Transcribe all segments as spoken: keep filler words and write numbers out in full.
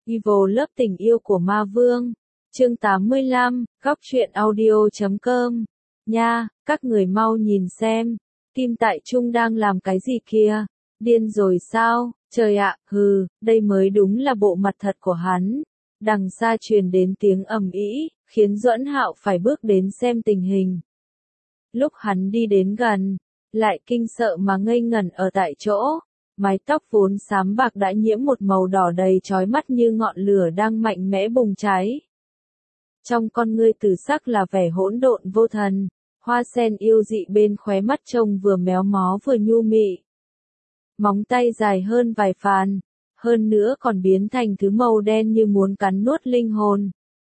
Evil Love tình yêu của ma vương. Chương tám mươi lăm, góc truyện audio chấm com. Nha, các người mau nhìn xem. Kim Tại Trung đang làm cái gì kia? Điên rồi sao? Trời ạ, hừ, đây mới đúng là bộ mặt thật của hắn. Đằng xa truyền đến tiếng ầm ĩ, khiến Duẫn Hạo phải bước đến xem tình hình. Lúc hắn đi đến gần, lại kinh sợ mà ngây ngẩn ở tại chỗ. Mái tóc vốn xám bạc đã nhiễm một màu đỏ đầy chói mắt như ngọn lửa đang mạnh mẽ bùng cháy. Trong con ngươi tử sắc là vẻ hỗn độn vô thần, hoa sen yêu dị bên khóe mắt trông vừa méo mó vừa nhu mị. Móng tay dài hơn vài phàn, hơn nữa còn biến thành thứ màu đen như muốn cắn nuốt linh hồn.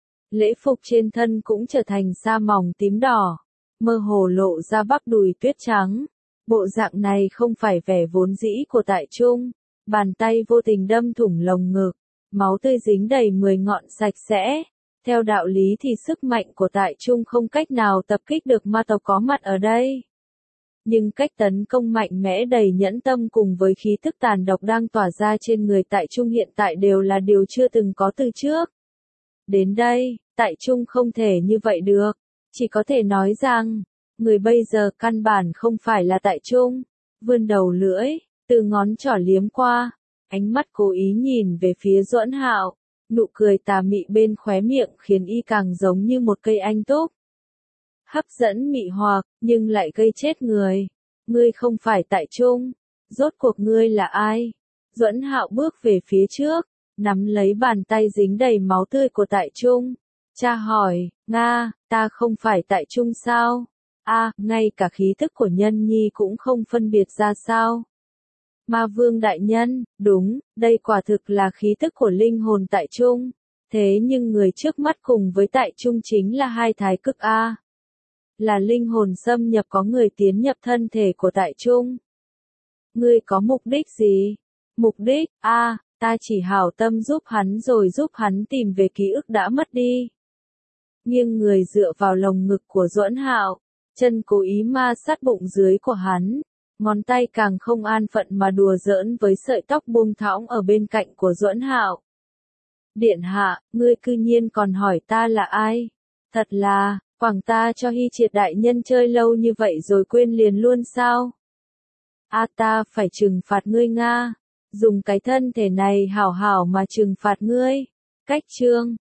Lễ phục trên thân cũng trở thành sa mỏng tím đỏ, mơ hồ lộ ra bắp đùi tuyết trắng. Bộ dạng này không phải vẻ vốn dĩ của Tại Trung, bàn tay vô tình đâm thủng lồng ngực, máu tươi dính đầy mười ngọn sạch sẽ. Theo đạo lý thì sức mạnh của Tại Trung không cách nào tập kích được ma tộc có mặt ở đây. Nhưng cách tấn công mạnh mẽ đầy nhẫn tâm cùng với khí thức tàn độc đang tỏa ra trên người Tại Trung hiện tại đều là điều chưa từng có từ trước. Đến đây, Tại Trung không thể như vậy được, chỉ có thể nói rằng, người bây giờ căn bản không phải là Tại Trung. Vươn đầu lưỡi, từ ngón trỏ liếm qua, ánh mắt cố ý nhìn về phía Duẫn Hạo, nụ cười tà mị bên khóe miệng khiến y càng giống như một cây anh túc. Hấp dẫn mị hoặc, nhưng lại gây chết người. Ngươi không phải Tại Trung, rốt cuộc ngươi là ai? Duẫn Hạo bước về phía trước, nắm lấy bàn tay dính đầy máu tươi của Tại Trung. Cha hỏi, Nga, ta không phải Tại Trung sao? A, ngay cả khí thức của nhân nhi cũng không phân biệt ra sao? Ma vương đại nhân, đúng, đây quả thực là khí thức của linh hồn Tại Trung. Thế nhưng người trước mắt cùng với Tại Trung chính là hai thái cực A. Là linh hồn xâm nhập có người tiến nhập thân thể của Tại Trung. Ngươi có mục đích gì? Mục đích, A, ta chỉ hảo tâm giúp hắn rồi giúp hắn tìm về ký ức đã mất đi. Nghiêng người dựa vào lồng ngực của Duẫn Hạo, chân cố ý ma sát bụng dưới của hắn, ngón tay càng không an phận mà đùa giỡn với sợi tóc buông thõng ở bên cạnh của Duẫn Hạo. Điện hạ, ngươi cư nhiên còn hỏi ta là ai? Thật là, quảng ta cho Hy Triệt đại nhân chơi lâu như vậy rồi quên liền luôn sao? A ta phải trừng phạt ngươi Nga, dùng cái thân thể này hảo hảo mà trừng phạt ngươi. Cách chương